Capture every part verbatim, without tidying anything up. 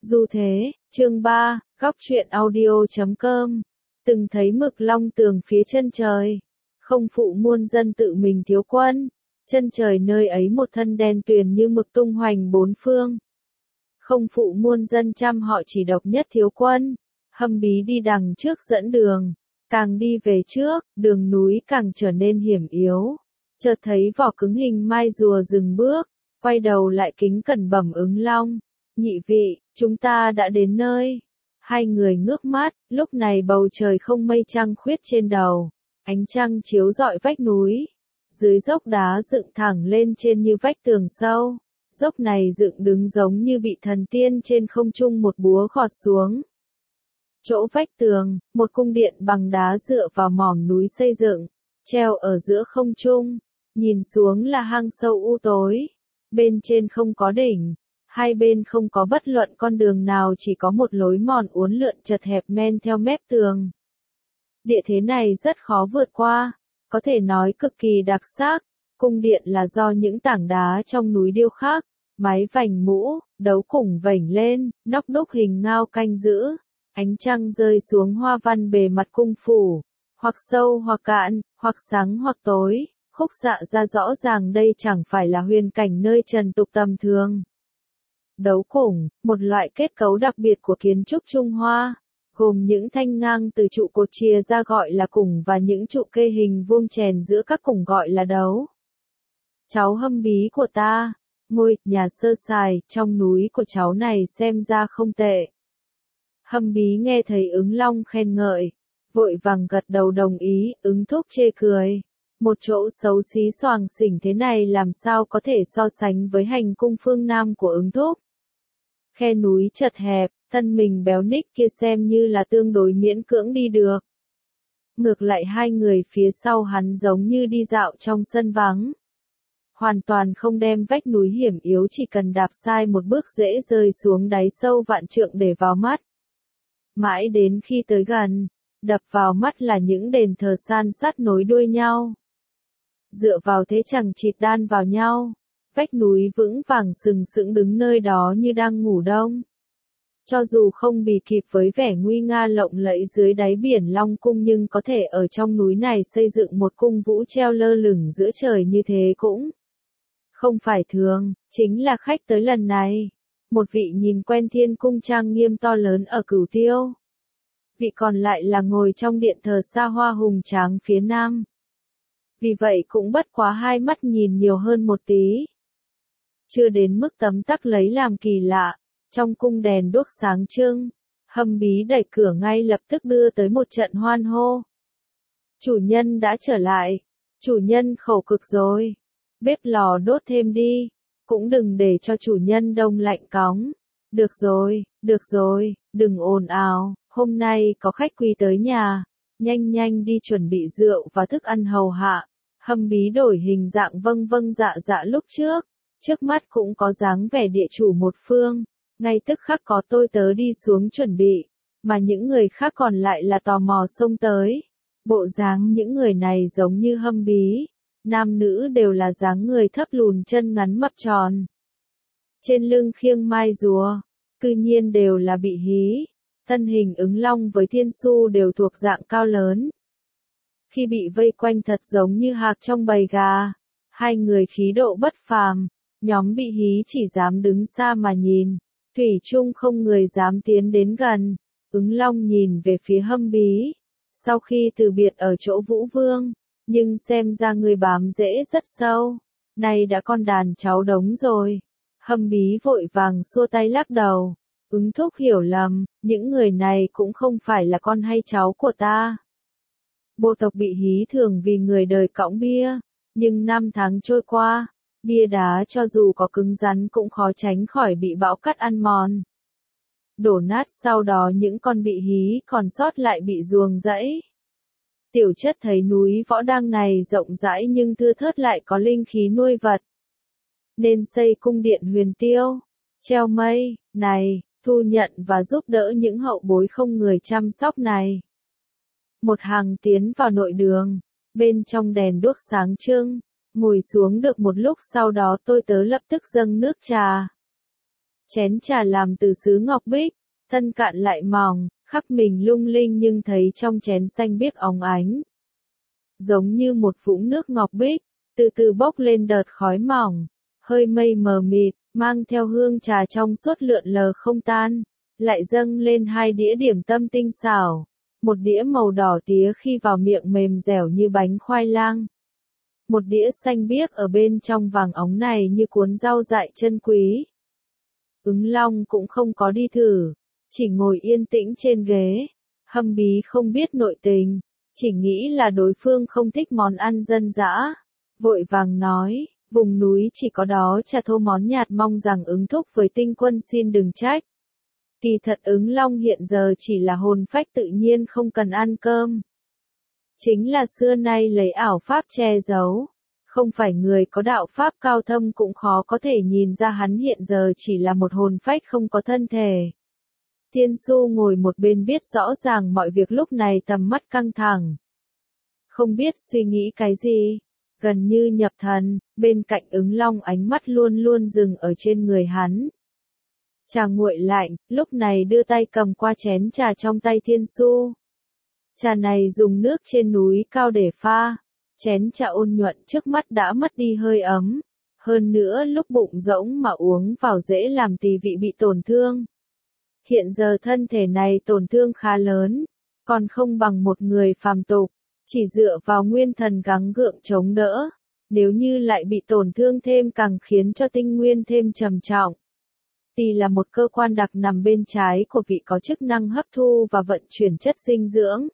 Dù thế, chương ba, góc truyện audio chấm com. Từng thấy mực long tường phía chân trời. Không phụ muôn dân tự mình thiếu quân. Chân trời nơi ấy một thân đen tuyền như mực tung hoành bốn phương. Không phụ muôn dân trăm họ chỉ độc nhất thiếu quân. Hâm bí đi đằng trước dẫn đường. Càng đi về trước, đường núi càng trở nên hiểm yếu. Chợt thấy vỏ cứng hình mai rùa dừng bước. Quay đầu lại kính cẩn bẩm Ứng Long. Nhị vị, chúng ta đã đến nơi. Hai người ngước mắt, lúc này bầu trời không mây trăng khuyết trên đầu. Ánh trăng chiếu rọi vách núi. Dưới dốc đá dựng thẳng lên trên như vách tường sâu. Dốc này dựng đứng giống như bị thần tiên trên không trung một búa gọt xuống. Chỗ vách tường, một cung điện bằng đá dựa vào mỏm núi xây dựng, treo ở giữa không trung. Nhìn xuống là hang sâu u tối. Bên trên không có đỉnh. Hai bên không có bất luận con đường nào, chỉ có một lối mòn uốn lượn chật hẹp men theo mép tường. Địa thế này rất khó vượt qua, có thể nói cực kỳ đặc sắc. Cung điện là do những tảng đá trong núi điêu khắc, mái vành mũ, đấu củng vểnh lên, nóc đúc hình ngao canh giữ. Ánh trăng rơi xuống hoa văn bề mặt cung phủ, hoặc sâu hoặc cạn, hoặc sáng hoặc tối, khúc xạ ra rõ ràng đây chẳng phải là huyền cảnh nơi trần tục tầm thường. Đấu củng, một loại kết cấu đặc biệt của kiến trúc Trung Hoa, gồm những thanh ngang từ trụ cột chia ra gọi là củng và những trụ kê hình vuông chèn giữa các củng gọi là đấu. Cháu hâm bí của ta, ngôi nhà sơ sài trong núi của cháu này xem ra không tệ. Hâm bí nghe thấy Ứng Long khen ngợi, vội vàng gật đầu đồng ý. Ứng Thúc chê cười. Một chỗ xấu xí xoàng xỉnh thế này làm sao có thể so sánh với hành cung phương Nam của Ứng Thúc. Khe núi chật hẹp, thân mình béo ních kia xem như là tương đối miễn cưỡng đi được. Ngược lại hai người phía sau hắn giống như đi dạo trong sân vắng. Hoàn toàn không đem vách núi hiểm yếu, chỉ cần đạp sai một bước dễ rơi xuống đáy sâu vạn trượng để vào mắt. Mãi đến khi tới gần, đập vào mắt là những đền thờ san sát nối đuôi nhau. Dựa vào thế chằng chịt đan vào nhau, vách núi vững vàng sừng sững đứng nơi đó như đang ngủ đông. Cho dù không bì kịp với vẻ nguy nga lộng lẫy dưới đáy biển Long Cung, nhưng có thể ở trong núi này xây dựng một cung vũ treo lơ lửng giữa trời như thế cũng không phải thường. Chính là khách tới lần này. Một vị nhìn quen thiên cung trang nghiêm to lớn ở Cửu Tiêu. Vị còn lại là ngồi trong điện thờ xa hoa hùng tráng phía nam. Vì vậy cũng bất quá hai mắt nhìn nhiều hơn một tí. Chưa đến mức tấm tắc lấy làm kỳ lạ. Trong cung đèn đuốc sáng trưng, Hâm bí đẩy cửa ngay lập tức đưa tới một trận hoan hô. Chủ nhân đã trở lại. Chủ nhân khổ cực rồi. Bếp lò đốt thêm đi. Cũng đừng để cho chủ nhân đông lạnh cóng. Được rồi, được rồi, đừng ồn ào. Hôm nay có khách quý tới nhà. Nhanh nhanh đi chuẩn bị rượu và thức ăn hầu hạ. Hâm bí đổi hình dạng vâng vâng dạ dạ lúc trước. Trước mắt cũng có dáng vẻ địa chủ một phương. Ngay tức khắc có tôi tớ đi xuống chuẩn bị. Mà những người khác còn lại là tò mò xông tới. Bộ dáng những người này giống như Hâm bí. Nam nữ đều là dáng người thấp lùn chân ngắn mập tròn. Trên lưng khiêng mai rùa. Cư nhiên đều là bị hí. Thân hình Ứng Long với Thiên Su đều thuộc dạng cao lớn. Khi bị vây quanh thật giống như hạc trong bầy gà. Hai người khí độ bất phàm. Nhóm bị hí chỉ dám đứng xa mà nhìn. Thủy chung không người dám tiến đến gần. Ứng Long nhìn về phía Hâm bí. Sau khi từ biệt ở chỗ Vũ Vương. Nhưng xem ra người bám rễ rất sâu. Nay đã con đàn cháu đống rồi. Hâm bí vội vàng xua tay lắc đầu. Ứng Thúc hiểu lầm, những người này cũng không phải là con hay cháu của ta. Bộ tộc bị hí thường vì người đời cõng bia. Nhưng năm tháng trôi qua, bia đá cho dù có cứng rắn cũng khó tránh khỏi bị bão cát ăn mòn. Đổ nát, sau đó những con bị hí còn sót lại bị ruồng rẫy. Tiểu Chất thấy núi Võ Đăng này rộng rãi nhưng thưa thớt lại có linh khí nuôi vật. Nên xây cung điện Huyền Tiêu, treo mây, này, thu nhận và giúp đỡ những hậu bối không người chăm sóc này. Một hàng tiến vào nội đường, bên trong đèn đuốc sáng trưng, ngồi xuống được một lúc sau đó tôi tớ lập tức dâng nước trà. Chén trà làm từ sứ ngọc bích, thân cạn lại mỏng, khắp mình lung linh nhưng thấy trong chén xanh biếc óng ánh. Giống như một vũng nước ngọc bích, từ từ bốc lên đợt khói mỏng, hơi mây mờ mịt, mang theo hương trà trong suốt lượn lờ không tan, lại dâng lên hai đĩa điểm tâm tinh xảo, một đĩa màu đỏ tía khi vào miệng mềm dẻo như bánh khoai lang. Một đĩa xanh biếc ở bên trong vàng óng này như cuốn rau dại chân quý. Ứng Long cũng không có đi thử, chỉ ngồi yên tĩnh trên ghế, hâm bí không biết nội tình, chỉ nghĩ là đối phương không thích món ăn dân dã. Vội vàng nói, vùng núi chỉ có đó trà thô món nhạt, mong rằng ứng thúc với Tinh Quân xin đừng trách. Kỳ thật Ứng Long hiện giờ chỉ là hồn phách tự nhiên không cần ăn cơm. Chính là xưa nay lấy ảo pháp che giấu. Không phải người có đạo pháp cao thâm cũng khó có thể nhìn ra hắn hiện giờ chỉ là một hồn phách không có thân thể. Thiên Su ngồi một bên biết rõ ràng mọi việc lúc này, tầm mắt căng thẳng. Không biết suy nghĩ cái gì, gần như nhập thần, bên cạnh Ứng Long ánh mắt luôn luôn dừng ở trên người hắn. Trà nguội lạnh, lúc này đưa tay cầm qua chén trà trong tay Thiên Su. Trà này dùng nước trên núi cao để pha. Chén trà ôn nhuận trước mắt đã mất đi hơi ấm, hơn nữa lúc bụng rỗng mà uống vào dễ làm tỳ vị bị tổn thương. Hiện giờ thân thể này tổn thương khá lớn, còn không bằng một người phàm tục, chỉ dựa vào nguyên thần gắng gượng chống đỡ, nếu như lại bị tổn thương thêm càng khiến cho tinh nguyên thêm trầm trọng. Tỳ là một cơ quan đặc nằm bên trái của vị có chức năng hấp thu và vận chuyển chất dinh dưỡng.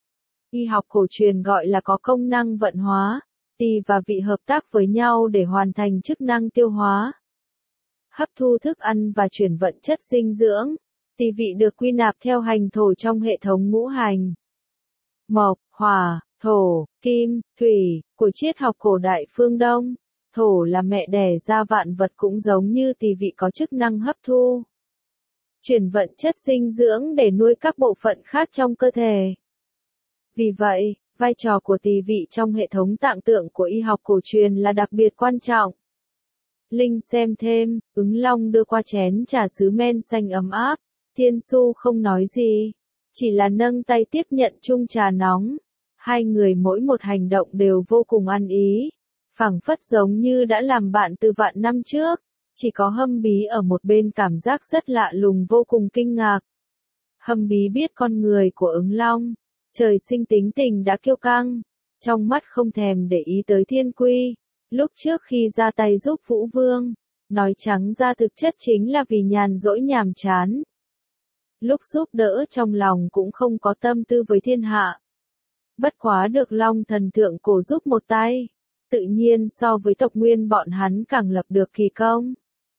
Y học cổ truyền gọi là có công năng vận hóa, tỳ và vị hợp tác với nhau để hoàn thành chức năng tiêu hóa, hấp thu thức ăn và chuyển vận chất dinh dưỡng. Tỳ vị được quy nạp theo hành thổ trong hệ thống ngũ hành. Mộc, hỏa, thổ, kim, thủy, của triết học cổ đại phương Đông. Thổ là mẹ đẻ ra vạn vật, cũng giống như tỳ vị có chức năng hấp thu, chuyển vận chất dinh dưỡng để nuôi các bộ phận khác trong cơ thể. Vì vậy, vai trò của tỳ vị trong hệ thống tạng tượng của y học cổ truyền là đặc biệt quan trọng. Linh xem thêm, Ứng Long đưa qua chén trà sứ men xanh ấm áp, Thiên Su không nói gì, chỉ là nâng tay tiếp nhận chung trà nóng. Hai người mỗi một hành động đều vô cùng ăn ý, phảng phất giống như đã làm bạn từ vạn năm trước, chỉ có Hâm Bí ở một bên cảm giác rất lạ lùng, vô cùng kinh ngạc. Hâm Bí biết con người của Ứng Long, trời sinh tính tình đã kiêu căng, trong mắt không thèm để ý tới thiên quy. Lúc trước khi ra tay giúp Vũ Vương, nói trắng ra thực chất chính là vì nhàn rỗi nhàm chán. Lúc giúp đỡ trong lòng cũng không có tâm tư với thiên hạ. Bất quá được Long thần thượng cổ giúp một tay, tự nhiên so với tộc nguyên bọn hắn càng lập được kỳ công.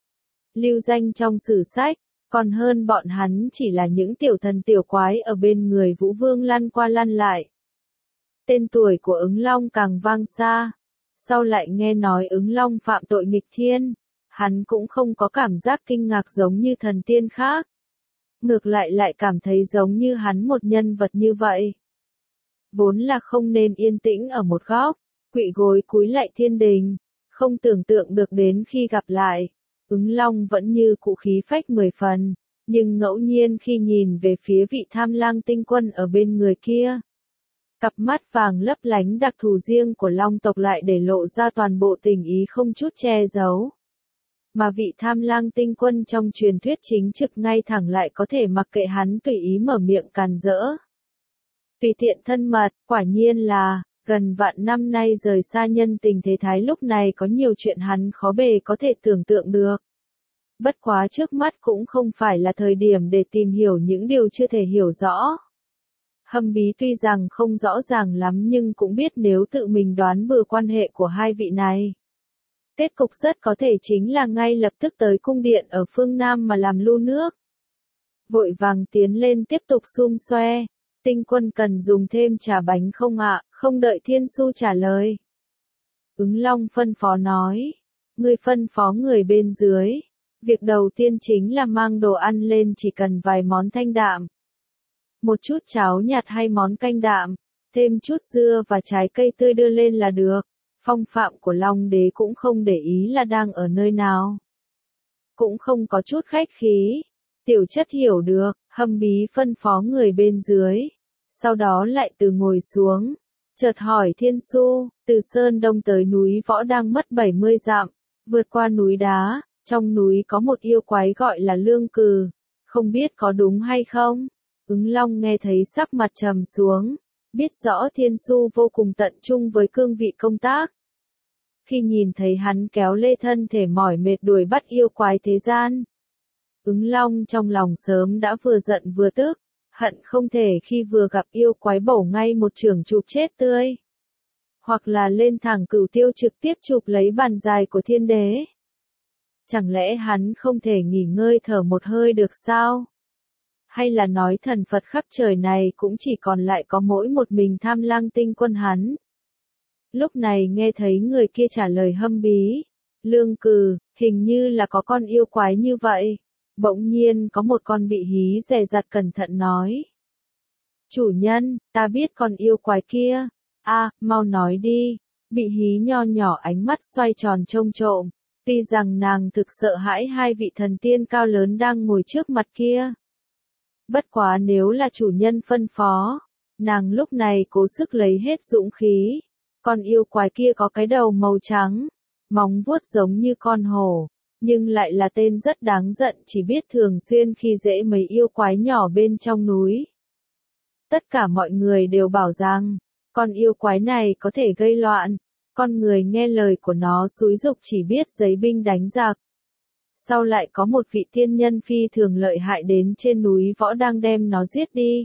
Lưu danh trong sử sách, còn hơn bọn hắn chỉ là những tiểu thần tiểu quái ở bên người Vũ Vương lăn qua lăn lại. Tên tuổi của Ứng Long càng vang xa, sau lại nghe nói Ứng Long phạm tội nghịch thiên, hắn cũng không có cảm giác kinh ngạc giống như thần tiên khác. Ngược lại lại cảm thấy giống như hắn một nhân vật như vậy, vốn là không nên yên tĩnh ở một góc, quỵ gối cúi lạy thiên đình, không tưởng tượng được đến khi gặp lại, Ứng Long vẫn như cũ khí phách mười phần, nhưng ngẫu nhiên khi nhìn về phía vị Tham Lang Tinh Quân ở bên người kia, cặp mắt vàng lấp lánh đặc thù riêng của Long tộc lại để lộ ra toàn bộ tình ý không chút che giấu. Mà vị Tham Lang Tinh Quân trong truyền thuyết chính trực ngay thẳng lại có thể mặc kệ hắn tùy ý mở miệng càn rỡ. Tùy tiện thân mật, quả nhiên là, gần vạn năm nay rời xa nhân tình thế thái, lúc này có nhiều chuyện hắn khó bề có thể tưởng tượng được. Bất quá trước mắt cũng không phải là thời điểm để tìm hiểu những điều chưa thể hiểu rõ. Hâm Bí tuy rằng không rõ ràng lắm nhưng cũng biết nếu tự mình đoán bừa quan hệ của hai vị này, kết cục rất có thể chính là ngay lập tức tới cung điện ở phương Nam mà làm lu nước. Vội vàng tiến lên tiếp tục xum xoe. Tinh Quân cần dùng thêm trà bánh không ạ? Không đợi Thiên Su trả lời, Ứng Long phân phó nói, ngươi phân phó người bên dưới, việc đầu tiên chính là mang đồ ăn lên, chỉ cần vài món thanh đạm, một chút cháo nhạt hay món canh đạm, thêm chút dưa và trái cây tươi đưa lên là được. Phong phạm của Long Đế cũng không để ý là đang ở nơi nào. cũng không có chút khách khí. Tiểu chất hiểu được, Hâm Bí phân phó người bên dưới, sau đó lại từ ngồi xuống, chợt hỏi Thiên Su, từ Sơn Đông tới núi Võ đang mất bảy mươi dặm, vượt qua núi đá, trong núi có một yêu quái gọi là Lương Cừ, không biết có đúng hay không? Ứng Long nghe thấy sắc mặt trầm xuống, biết rõ Thiên Su vô cùng tận trung với cương vị công tác. Khi nhìn thấy hắn kéo lê thân thể mỏi mệt đuổi bắt yêu quái thế gian, Ứng Long trong lòng sớm đã vừa giận vừa tức, hận không thể khi vừa gặp yêu quái bổ ngay một chưởng chụp chết tươi. Hoặc là lên thẳng cửu tiêu trực tiếp chụp lấy bàn dài của thiên đế. Chẳng lẽ hắn không thể nghỉ ngơi thở một hơi được sao? Hay là nói thần Phật khắp trời này cũng chỉ còn lại có mỗi một mình Tham Lang Tinh Quân hắn? Lúc này nghe thấy người kia trả lời Hâm Bí, Lương Cừ, hình như là có con yêu quái như vậy. Bỗng nhiên có một con bị hí dè dặt cẩn thận nói. Chủ nhân, ta biết con yêu quái kia. A, mau nói đi. Bị hí nho nhỏ ánh mắt xoay tròn trông trộm. Tuy rằng nàng thực sợ hãi hai vị thần tiên cao lớn đang ngồi trước mặt kia. Bất quá nếu là chủ nhân phân phó, nàng lúc này cố sức lấy hết dũng khí. Con yêu quái kia có cái đầu màu trắng, móng vuốt giống như con hổ, nhưng lại là tên rất đáng giận, chỉ biết thường xuyên khi dễ mấy yêu quái nhỏ bên trong núi. Tất cả mọi người đều bảo rằng, con yêu quái này có thể gây loạn, con người nghe lời của nó xúi giục chỉ biết giấy binh đánh giặc. Sau lại có một vị tiên nhân phi thường lợi hại đến trên núi Võ đang đem nó giết đi.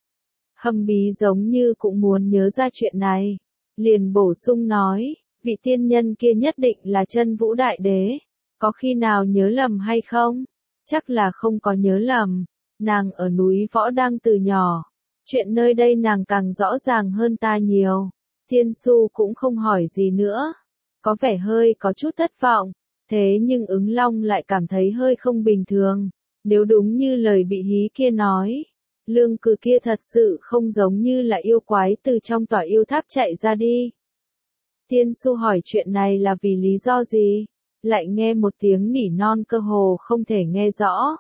Hâm Bí giống như cũng muốn nhớ ra chuyện này, liền bổ sung nói, vị tiên nhân kia nhất định là Chân Vũ Đại Đế, có khi nào nhớ lầm hay không? Chắc là không có nhớ lầm, nàng ở núi Võ đang từ nhỏ, chuyện nơi đây nàng càng rõ ràng hơn ta nhiều. Thiên Su cũng không hỏi gì nữa, có vẻ hơi có chút thất vọng, thế nhưng Ứng Long lại cảm thấy hơi không bình thường, nếu đúng như lời bị hí kia nói. Lương Cừ kia thật sự không giống như là yêu quái từ trong tòa yêu tháp chạy ra đi. Thiên Su hỏi chuyện này là vì lý do gì? Lại nghe một tiếng nỉ non cơ hồ không thể nghe rõ.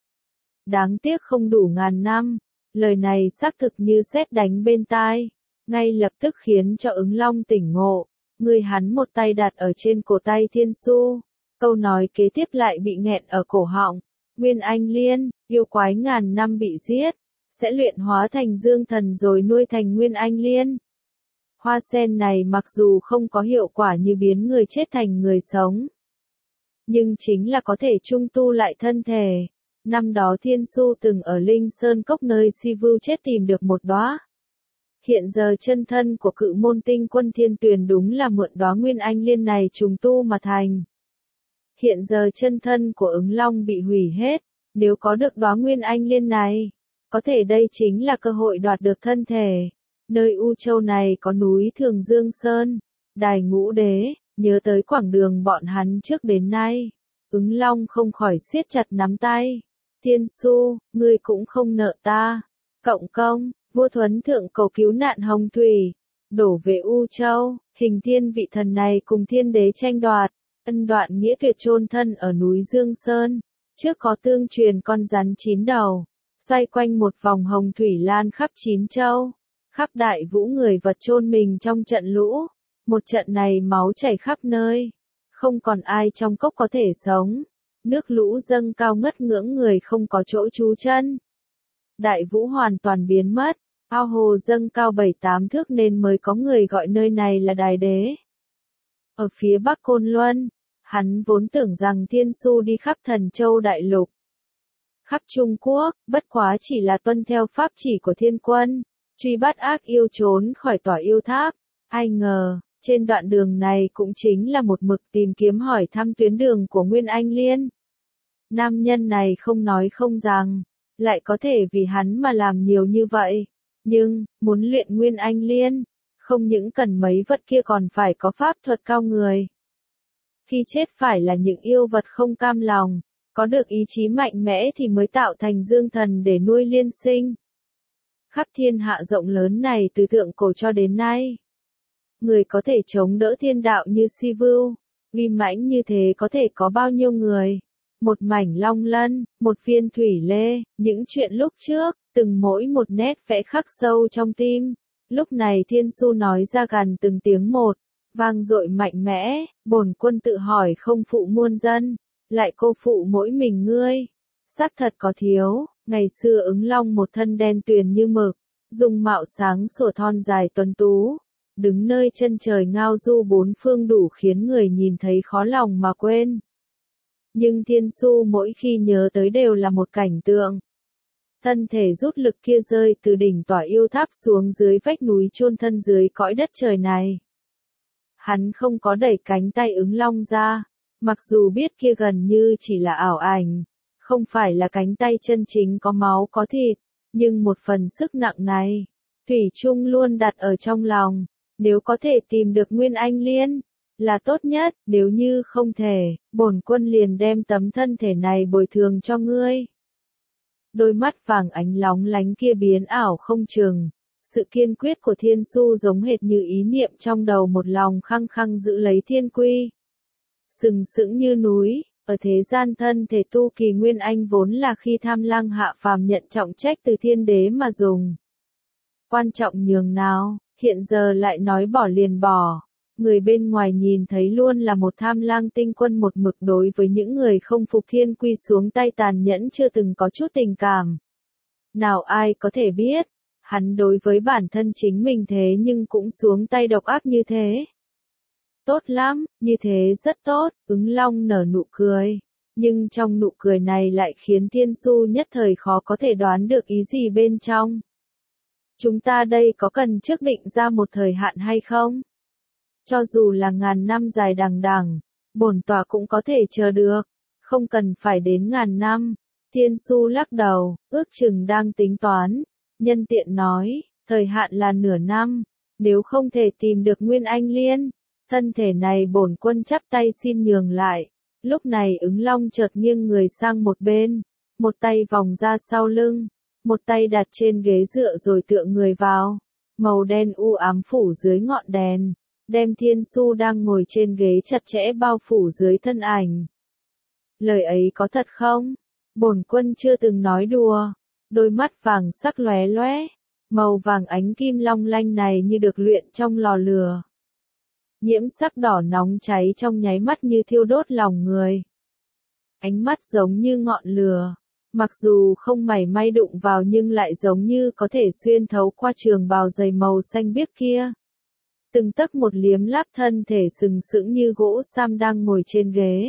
Đáng tiếc không đủ ngàn năm, lời này xác thực như sét đánh bên tai, ngay lập tức khiến cho Ứng Long tỉnh ngộ, người hắn một tay đặt ở trên cổ tay Thiên Su, câu nói kế tiếp lại bị nghẹn ở cổ họng. Nguyên Anh Liên, yêu quái ngàn năm bị giết, sẽ luyện hóa thành dương thần rồi nuôi thành Nguyên Anh Liên. Hoa sen này mặc dù không có hiệu quả như biến người chết thành người sống, nhưng chính là có thể trung tu lại thân thể. Năm đó Thiên Su từng ở Linh Sơn Cốc nơi Si Vưu chết tìm được một đóa. Hiện giờ chân thân của Cự Môn Tinh Quân Thiên Tuyền đúng là mượn đóa Nguyên Anh Liên này trùng tu mà thành. Hiện giờ chân thân của Ứng Long bị hủy hết, nếu có được đóa Nguyên Anh Liên này, có thể đây chính là cơ hội đoạt được thân thể. Nơi U Châu này có núi Thường Dương Sơn, Đài Ngũ Đế, nhớ tới quãng đường bọn hắn trước đến nay. Ứng Long không khỏi siết chặt nắm tay. Thiên Su, ngươi cũng không nợ ta. Cộng công, vua Thuấn Thượng cầu cứu nạn Hồng Thủy, đổ về U Châu, hình thiên vị thần này cùng thiên đế tranh đoạt, ân đoạn nghĩa tuyệt chôn thân ở núi Dương Sơn. Trước có tương truyền con rắn chín đầu, xoay quanh một vòng hồng thủy lan khắp chín châu, khắp đại vũ người vật chôn mình trong trận lũ. Một trận này máu chảy khắp nơi, không còn ai trong cốc có thể sống. Nước lũ dâng cao ngất ngưỡng người không có chỗ trú chân. Đại vũ hoàn toàn biến mất, ao hồ dâng cao bảy tám thước nên mới có người gọi nơi này là Đài Đế. Ở phía bắc Côn Luân, hắn vốn tưởng rằng Thiên Su đi khắp Thần Châu Đại Lục, khắp Trung Quốc, bất quá chỉ là tuân theo pháp chỉ của Thiên Quân, truy bắt ác yêu trốn khỏi tòa yêu tháp. Ai ngờ, trên đoạn đường này cũng chính là một mực tìm kiếm hỏi thăm tuyến đường của Nguyên Anh Liên. Nam nhân này không nói không rằng, lại có thể vì hắn mà làm nhiều như vậy. Nhưng, muốn luyện Nguyên Anh Liên, không những cần mấy vật kia còn phải có pháp thuật cao người. Khi chết phải là những yêu vật không cam lòng, có được ý chí mạnh mẽ thì mới tạo thành dương thần để nuôi liên sinh. Khắp thiên hạ rộng lớn này từ thượng cổ cho đến nay, người có thể chống đỡ thiên đạo như Si Vưu, uy mãnh như thế có thể có bao nhiêu người. một mảnh long lân, một viên thủy lê, những chuyện lúc trước, từng mỗi một nét vẽ khắc sâu trong tim. Lúc này Thiên Su nói ra gần từng tiếng một, vang dội mạnh mẽ, bổn quân tự hỏi không phụ muôn dân, lại cô phụ mỗi mình ngươi. Xác thật có thiếu, ngày xưa ứng long một thân đen tuyền như mực, dung mạo sáng sủa thon dài tuấn tú, đứng nơi chân trời ngao du bốn phương đủ khiến người nhìn thấy khó lòng mà quên. Nhưng Thiên Su mỗi khi nhớ tới đều là một cảnh tượng. Thân thể rút lực kia rơi từ đỉnh tỏa yêu tháp xuống dưới vách núi chôn thân dưới cõi đất trời này. Hắn không có đẩy cánh tay ứng long ra, mặc dù biết kia gần như chỉ là ảo ảnh, không phải là cánh tay chân chính có máu có thịt, nhưng một phần sức nặng này, thủy chung luôn đặt ở trong lòng. Nếu có thể tìm được Nguyên Anh Liên, là tốt nhất, nếu như không thể, bổn quân liền đem tấm thân thể này bồi thường cho ngươi. Đôi mắt vàng ánh lóng lánh kia biến ảo không chừng, sự kiên quyết của Thiên Su giống hệt như ý niệm trong đầu một lòng khăng khăng giữ lấy thiên quy. Sừng sững như núi, ở thế gian thân thể tu kỳ Nguyên Anh vốn là khi Tham Lang hạ phàm nhận trọng trách từ thiên đế mà dùng. Quan trọng nhường nào, hiện giờ lại nói bỏ liền bỏ. Người bên ngoài nhìn thấy luôn là một Tham Lang tinh quân một mực đối với những người không phục thiên quy xuống tay tàn nhẫn chưa từng có chút tình cảm. Nào ai có thể biết, hắn đối với bản thân chính mình thế nhưng cũng xuống tay độc ác như thế. Tốt lắm, như thế rất tốt, ứng long nở nụ cười. Nhưng trong nụ cười này lại khiến Thiên Su nhất thời khó có thể đoán được ý gì bên trong. Chúng ta đây có cần trước định ra một thời hạn hay không? Cho dù là ngàn năm dài đằng đẵng, bổn tọa cũng có thể chờ được, không cần phải đến ngàn năm. Thiên Su lắc đầu, ước chừng đang tính toán, nhân tiện nói, thời hạn là nửa năm, nếu không thể tìm được Nguyên Anh Liên, thân thể này bổn quân chắp tay xin nhường lại. Lúc này ứng long chợt nghiêng người sang một bên, một tay vòng ra sau lưng, một tay đặt trên ghế dựa rồi tựa người vào, màu đen u ám phủ dưới ngọn đèn, đem Thiên Su đang ngồi trên ghế chặt chẽ bao phủ dưới thân ảnh. Lời ấy có thật không? Bổn quân chưa từng nói đùa. Đôi mắt vàng sắc lóe lóe, màu vàng ánh kim long lanh này như được luyện trong lò lửa. Nhiễm sắc đỏ nóng cháy trong nháy mắt như thiêu đốt lòng người. Ánh mắt giống như ngọn lửa, mặc dù không mảy may đụng vào nhưng lại giống như có thể xuyên thấu qua trường bào dày màu xanh biếc kia. Từng tấc một liếm láp thân thể sừng sững như gỗ sam đang ngồi trên ghế.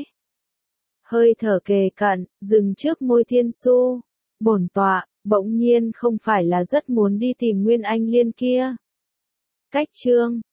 Hơi thở kề cận, dừng trước môi Thiên Su. Bổn tọa, bỗng nhiên không phải là rất muốn đi tìm Nguyên Anh Liên kia. Cách chương